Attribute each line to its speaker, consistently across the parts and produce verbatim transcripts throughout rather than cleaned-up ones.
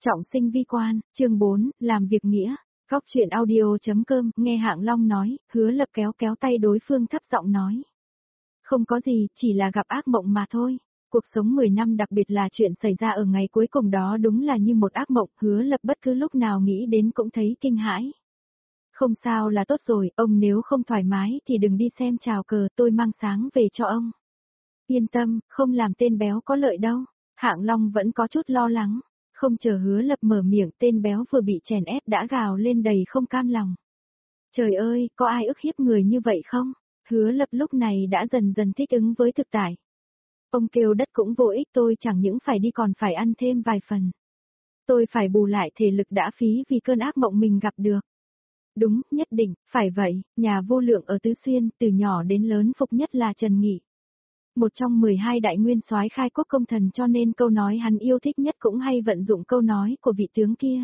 Speaker 1: Trọng sinh vi quan, chương bốn, làm việc nghĩa. Góc chuyện audio.com, nghe Hạng Long nói, Hứa Lập kéo kéo tay đối phương thấp giọng nói. Không có gì, chỉ là gặp ác mộng mà thôi. Cuộc sống mười năm đặc biệt là chuyện xảy ra ở ngày cuối cùng đó đúng là như một ác mộng, Hứa Lập bất cứ lúc nào nghĩ đến cũng thấy kinh hãi. Không sao là tốt rồi, ông nếu không thoải mái thì đừng đi xem chào cờ, tôi mang sáng về cho ông. Yên tâm, không làm tên béo có lợi đâu. Hạng Long vẫn có chút lo lắng. Không chờ Hứa Lập mở miệng, tên béo vừa bị chèn ép đã gào lên đầy không cam lòng. Trời ơi, có ai ức hiếp người như vậy không? Hứa Lập lúc này đã dần dần thích ứng với thực tại. Ông kêu đất cũng vô ích, tôi chẳng những phải đi còn phải ăn thêm vài phần. Tôi phải bù lại thể lực đã phí vì cơn ác mộng mình gặp được. Đúng, nhất định, phải vậy, nhà vô lượng ở Tứ Xuyên, từ nhỏ đến lớn phục nhất là Trần Nghị. Một trong mười hai đại nguyên soái khai quốc công thần, cho nên câu nói hắn yêu thích nhất cũng hay vận dụng câu nói của vị tướng kia.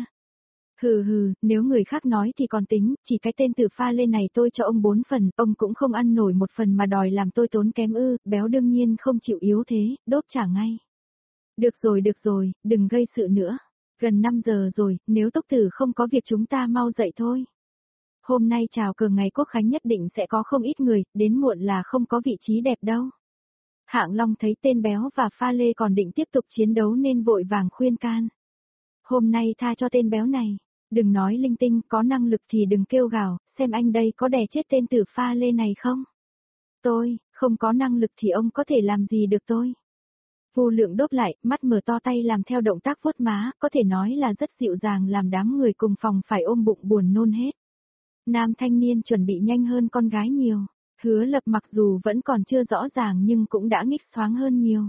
Speaker 1: Hừ hừ, nếu người khác nói thì còn tính, chỉ cái tên Tử Pha Lê này tôi cho ông bốn phần, ông cũng không ăn nổi một phần mà đòi làm tôi tốn kém ư, béo đương nhiên không chịu yếu thế, đốt trả ngay. Được rồi được rồi, đừng gây sự nữa. Gần năm giờ rồi, nếu Túc Tử không có việc chúng ta mau dậy thôi. Hôm nay chào cờ ngày Quốc Khánh nhất định sẽ có không ít người, đến muộn là không có vị trí đẹp đâu. Hạng Long thấy tên béo và Pha Lê còn định tiếp tục chiến đấu nên vội vàng khuyên can. Hôm nay tha cho tên béo này, đừng nói linh tinh, có năng lực thì đừng kêu gào, xem anh đây có đè chết tên Tử Pha Lê này không? Tôi, không có năng lực thì ông có thể làm gì được tôi? Vô Lượng đốt lại, mắt mở to tay làm theo động tác vuốt má, có thể nói là rất dịu dàng làm đám người cùng phòng phải ôm bụng buồn nôn hết. Nam thanh niên chuẩn bị nhanh hơn con gái nhiều. Hứa Lập mặc dù vẫn còn chưa rõ ràng nhưng cũng đã nghích thoáng hơn nhiều.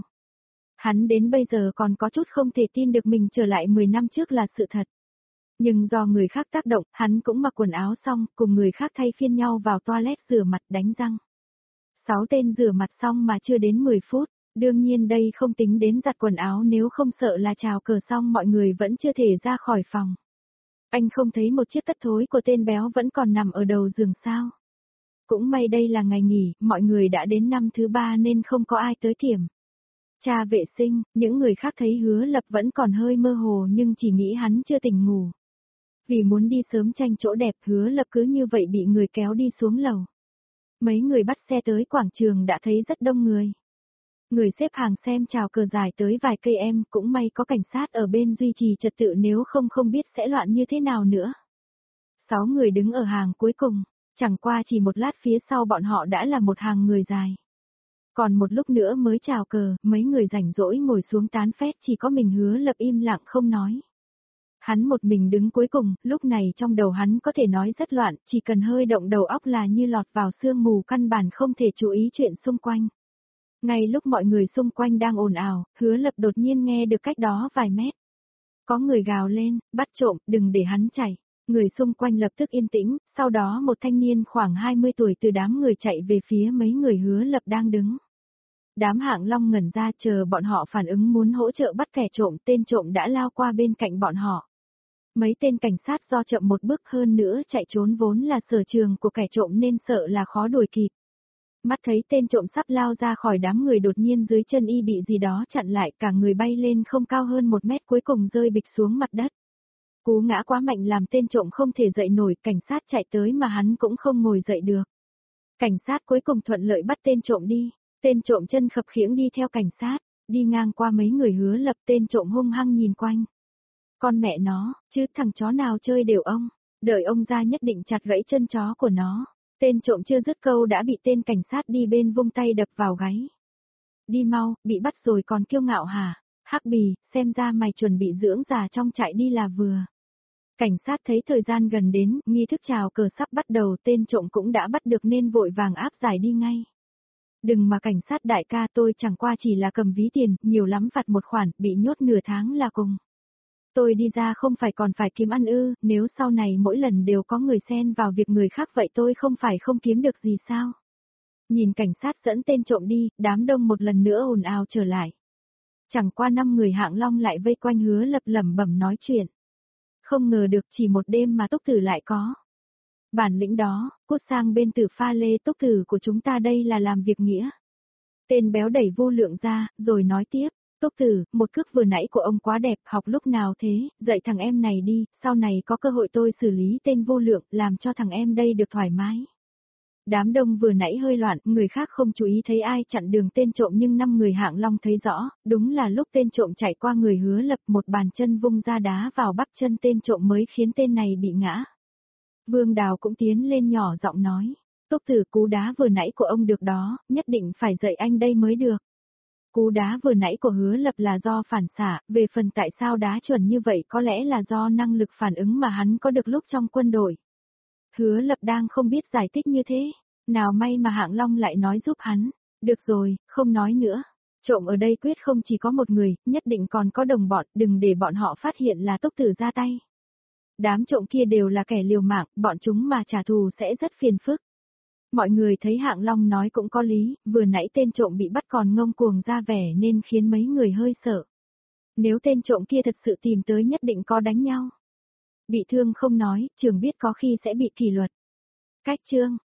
Speaker 1: Hắn đến bây giờ còn có chút không thể tin được mình trở lại mười năm trước là sự thật. Nhưng do người khác tác động, hắn cũng mặc quần áo xong, cùng người khác thay phiên nhau vào toilet rửa mặt đánh răng. Sáu tên rửa mặt xong mà chưa đến mười phút, đương nhiên đây không tính đến giặt quần áo, nếu không sợ là chào cờ xong mọi người vẫn chưa thể ra khỏi phòng. Anh không thấy một chiếc tất thối của tên béo vẫn còn nằm ở đầu giường sao? Cũng may đây là ngày nghỉ, mọi người đã đến năm thứ ba nên không có ai tới tiệm trà vệ sinh, những người khác thấy Hứa Lập vẫn còn hơi mơ hồ nhưng chỉ nghĩ hắn chưa tỉnh ngủ. Vì muốn đi sớm tranh chỗ đẹp, Hứa Lập cứ như vậy bị người kéo đi xuống lầu. Mấy người bắt xe tới quảng trường đã thấy rất đông người. Người xếp hàng xem chào cờ dài tới vài cây em, cũng may có cảnh sát ở bên duy trì trật tự, nếu không không biết sẽ loạn như thế nào nữa. Sáu người đứng ở hàng cuối cùng. Chẳng qua chỉ một lát phía sau bọn họ đã là một hàng người dài. Còn một lúc nữa mới chào cờ, mấy người rảnh rỗi ngồi xuống tán phét, chỉ có mình Hứa Lập im lặng không nói. Hắn một mình đứng cuối cùng, lúc này trong đầu hắn có thể nói rất loạn, chỉ cần hơi động đầu óc là như lọt vào sương mù, căn bản không thể chú ý chuyện xung quanh. Ngay lúc mọi người xung quanh đang ồn ào, Hứa Lập đột nhiên nghe được cách đó vài mét. Có người gào lên, bắt trộm, đừng để hắn chạy. Người xung quanh lập tức yên tĩnh, sau đó một thanh niên khoảng hai mươi tuổi từ đám người chạy về phía mấy người Hứa Lập đang đứng. Đám Hạng Long ngẩn ra chờ bọn họ phản ứng muốn hỗ trợ bắt kẻ trộm, tên trộm đã lao qua bên cạnh bọn họ. Mấy tên cảnh sát do chậm một bước hơn nữa chạy trốn vốn là sở trường của kẻ trộm nên sợ là khó đuổi kịp. Mắt thấy tên trộm sắp lao ra khỏi đám người, đột nhiên dưới chân y bị gì đó chặn lại, cả người bay lên không cao hơn một mét, cuối cùng rơi bịch xuống mặt đất. Cú ngã quá mạnh làm tên trộm không thể dậy nổi, cảnh sát chạy tới mà hắn cũng không ngồi dậy được. Cảnh sát cuối cùng thuận lợi bắt tên trộm đi, tên trộm chân khập khiễng đi theo cảnh sát, đi ngang qua mấy người Hứa Lập, tên trộm hung hăng nhìn quanh. Con mẹ nó, chứ thằng chó nào chơi đều ông, đợi ông ra nhất định chặt gãy chân chó của nó. Tên trộm chưa dứt câu đã bị tên cảnh sát đi bên vung tay đập vào gáy. Đi mau, bị bắt rồi còn kiêu ngạo hả? Hắc bì, xem ra mày chuẩn bị dưỡng già trong trại đi là vừa. Cảnh sát thấy thời gian gần đến, nghi thức chào cờ sắp bắt đầu, tên trộm cũng đã bắt được nên vội vàng áp giải đi ngay. Đừng mà cảnh sát đại ca, tôi chẳng qua chỉ là cầm ví tiền, nhiều lắm phạt một khoản, bị nhốt nửa tháng là cùng. Tôi đi ra không phải còn phải kiếm ăn ư, nếu sau này mỗi lần đều có người xen vào việc người khác vậy tôi không phải không kiếm được gì sao? Nhìn cảnh sát dẫn tên trộm đi, đám đông một lần nữa ồn ào trở lại. Chẳng qua năm người Hạng Long lại vây quanh Hứa Lập lẩm bẩm nói chuyện. Không ngờ được chỉ một đêm mà Túc Tử lại có bản lĩnh đó, cút sang bên Tử Pha Lê, Túc Tử của chúng ta đây là làm việc nghĩa. Tên béo đẩy Vô Lượng ra, rồi nói tiếp, Túc Tử, một cước vừa nãy của ông quá đẹp, học lúc nào thế, dạy thằng em này đi, sau này có cơ hội tôi xử lý tên vô lượng, làm cho thằng em đây được thoải mái. Đám đông vừa nãy hơi loạn, người khác không chú ý thấy ai chặn đường tên trộm nhưng năm người Hạng Long thấy rõ, đúng là lúc tên trộm chạy qua người Hứa Lập, một bàn chân vung ra đá vào bắp chân tên trộm mới khiến tên này bị ngã. Vương Đào cũng tiến lên nhỏ giọng nói, Túc Tử, cú đá vừa nãy của ông được đó, nhất định phải dạy anh đây mới được. Cú đá vừa nãy của Hứa Lập là do phản xạ, về phần tại sao đá chuẩn như vậy có lẽ là do năng lực phản ứng mà hắn có được lúc trong quân đội. Hứa Lập đang không biết giải thích như thế, nào may mà Hạng Long lại nói giúp hắn. Được rồi, không nói nữa. Trộm ở đây quyết không chỉ có một người, nhất định còn có đồng bọn, đừng để bọn họ phát hiện là Túc Tử ra tay. Đám trộm kia đều là kẻ liều mạng, bọn chúng mà trả thù sẽ rất phiền phức. Mọi người thấy Hạng Long nói cũng có lý, vừa nãy tên trộm bị bắt còn ngông cuồng ra vẻ nên khiến mấy người hơi sợ. Nếu tên trộm kia thật sự tìm tới nhất định có đánh nhau. Bị thương không nói, trường biết có khi sẽ bị kỷ luật. Cách chương